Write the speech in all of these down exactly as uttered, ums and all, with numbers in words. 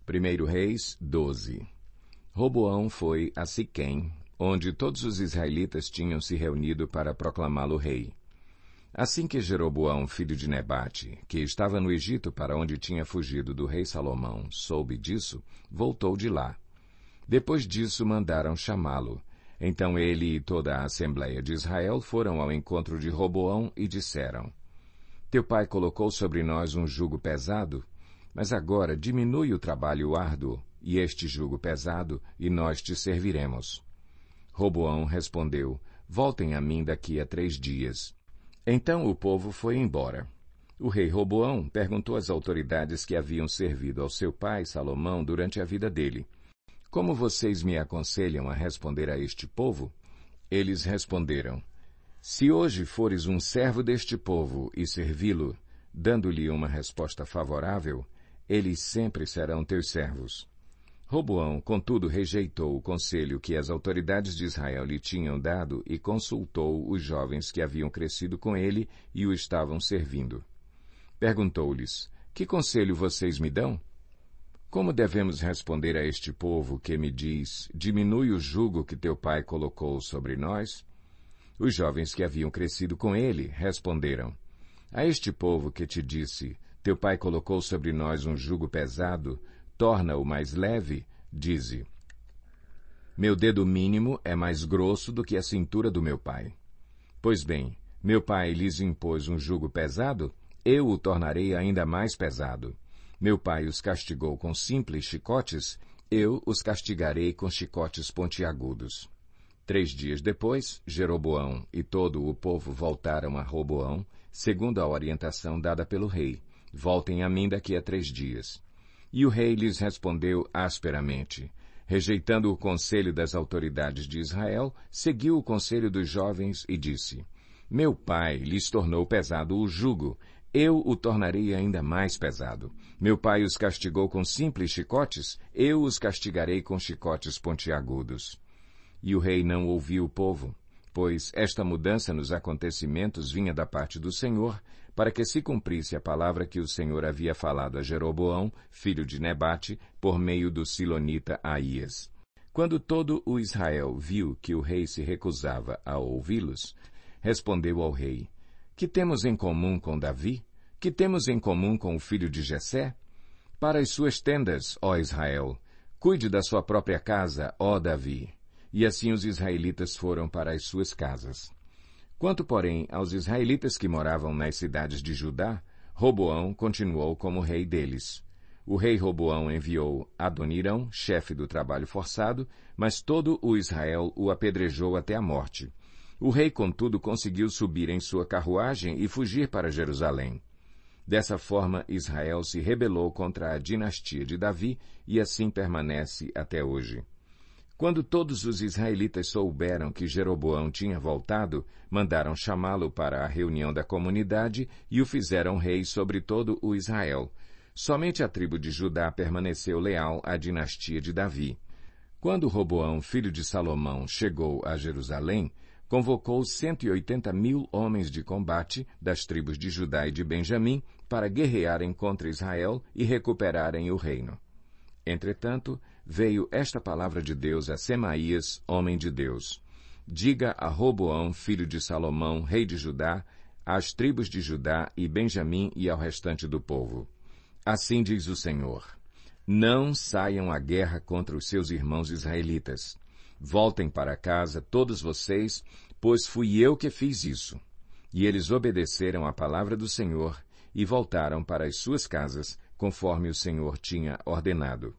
primeiro Reis doze. Roboão foi a Siquém, onde todos os israelitas tinham se reunido para proclamá-lo rei. Assim que Jeroboão, filho de Nebate, que estava no Egito para onde tinha fugido do rei Salomão, soube disso, voltou de lá. Depois disso mandaram chamá-lo. Então ele e toda a Assembleia de Israel foram ao encontro de Roboão e disseram: Teu pai colocou sobre nós um jugo pesado, mas agora diminui o trabalho árduo e este jugo pesado, e nós te serviremos. Roboão respondeu: Voltem a mim daqui a três dias. Então o povo foi embora. O rei Roboão perguntou às autoridades que haviam servido ao seu pai Salomão durante a vida dele: Como vocês me aconselham a responder a este povo? Eles responderam: Se hoje fores um servo deste povo e servi-lo, dando-lhe uma resposta favorável, eles sempre serão teus servos. Roboão, contudo, rejeitou o conselho que as autoridades de Israel lhe tinham dado e consultou os jovens que haviam crescido com ele e o estavam servindo. Perguntou-lhes: Que conselho vocês me dão? Como devemos responder a este povo que me diz: Diminui o jugo que teu pai colocou sobre nós? Os jovens que haviam crescido com ele responderam: A este povo que te disse: Teu pai colocou sobre nós um jugo pesado, torna-o mais leve, dize: Meu dedo mínimo é mais grosso do que a cintura do meu pai. Pois bem, meu pai lhes impôs um jugo pesado, eu o tornarei ainda mais pesado. Meu pai os castigou com simples chicotes, eu os castigarei com chicotes pontiagudos. Três dias depois, Jeroboão e todo o povo voltaram a Roboão, segundo a orientação dada pelo rei: Voltem a mim daqui a três dias. E o rei lhes respondeu asperamente. Rejeitando o conselho das autoridades de Israel, seguiu o conselho dos jovens e disse: Meu pai lhes tornou pesado o jugo, eu o tornarei ainda mais pesado. Meu pai os castigou com simples chicotes, eu os castigarei com chicotes pontiagudos. E o rei não ouviu o povo, pois esta mudança nos acontecimentos vinha da parte do Senhor, para que se cumprisse a palavra que o Senhor havia falado a Jeroboão, filho de Nebate, por meio do silonita Aías. Quando todo o Israel viu que o rei se recusava a ouvi-los, respondeu ao rei: Que temos em comum com Davi? Que temos em comum com o filho de Jessé? Para as suas tendas, ó Israel, cuide da sua própria casa, ó Davi. E assim os israelitas foram para as suas casas. Quanto, porém, aos israelitas que moravam nas cidades de Judá, Roboão continuou como rei deles. O rei Roboão enviou Adonirão, chefe do trabalho forçado, mas todo o Israel o apedrejou até a morte. O rei, contudo, conseguiu subir em sua carruagem e fugir para Jerusalém. Dessa forma, Israel se rebelou contra a dinastia de Davi e assim permanece até hoje. Quando todos os israelitas souberam que Jeroboão tinha voltado, mandaram chamá-lo para a reunião da comunidade e o fizeram rei sobre todo o Israel. Somente a tribo de Judá permaneceu leal à dinastia de Davi. Quando Roboão, filho de Salomão, chegou a Jerusalém, convocou cento e oitenta mil homens de combate das tribos de Judá e de Benjamim para guerrearem contra Israel e recuperarem o reino. Entretanto, veio esta palavra de Deus a Semaías, homem de Deus: Diga a Roboão, filho de Salomão, rei de Judá, às tribos de Judá e Benjamim e ao restante do povo: Assim diz o Senhor: Não saiam à guerra contra os seus irmãos israelitas. Voltem para casa, todos vocês, pois fui eu que fiz isso. E eles obedeceram à palavra do Senhor e voltaram para as suas casas, conforme o Senhor tinha ordenado.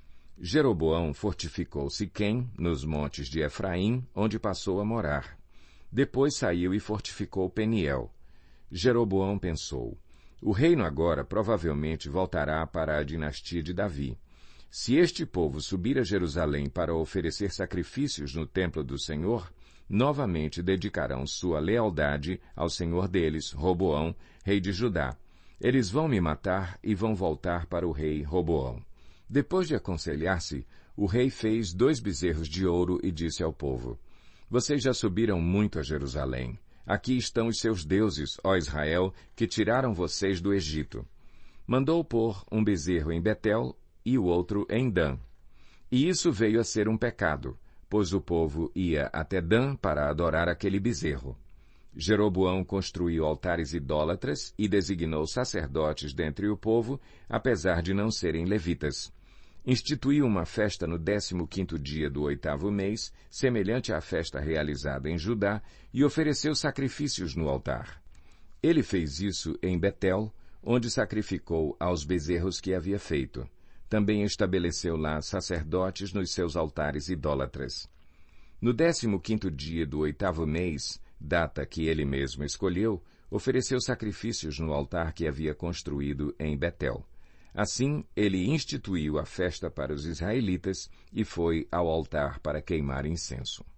Jeroboão fortificou Siquém, nos montes de Efraim, onde passou a morar. Depois saiu e fortificou Peniel. Jeroboão pensou: o reino agora provavelmente voltará para a dinastia de Davi. Se este povo subir a Jerusalém para oferecer sacrifícios no templo do Senhor, novamente dedicarão sua lealdade ao Senhor deles, Roboão, rei de Judá. Eles vão me matar e vão voltar para o rei Roboão. Depois de aconselhar-se, o rei fez dois bezerros de ouro e disse ao povo: Vocês já subiram muito a Jerusalém. Aqui estão os seus deuses, ó Israel, que tiraram vocês do Egito. Mandou pôr um bezerro em Betel e o outro em Dan. E isso veio a ser um pecado, pois o povo ia até Dan para adorar aquele bezerro. Jeroboão construiu altares idólatras e designou sacerdotes dentre o povo, apesar de não serem levitas. Instituiu uma festa no décimo quinto dia do oitavo mês, semelhante à festa realizada em Judá, e ofereceu sacrifícios no altar. Ele fez isso em Betel, onde sacrificou aos bezerros que havia feito. Também estabeleceu lá sacerdotes nos seus altares idólatras. No décimo quinto dia do oitavo mês, data que ele mesmo escolheu, ofereceu sacrifícios no altar que havia construído em Betel. Assim, ele instituiu a festa para os israelitas e foi ao altar para queimar incenso.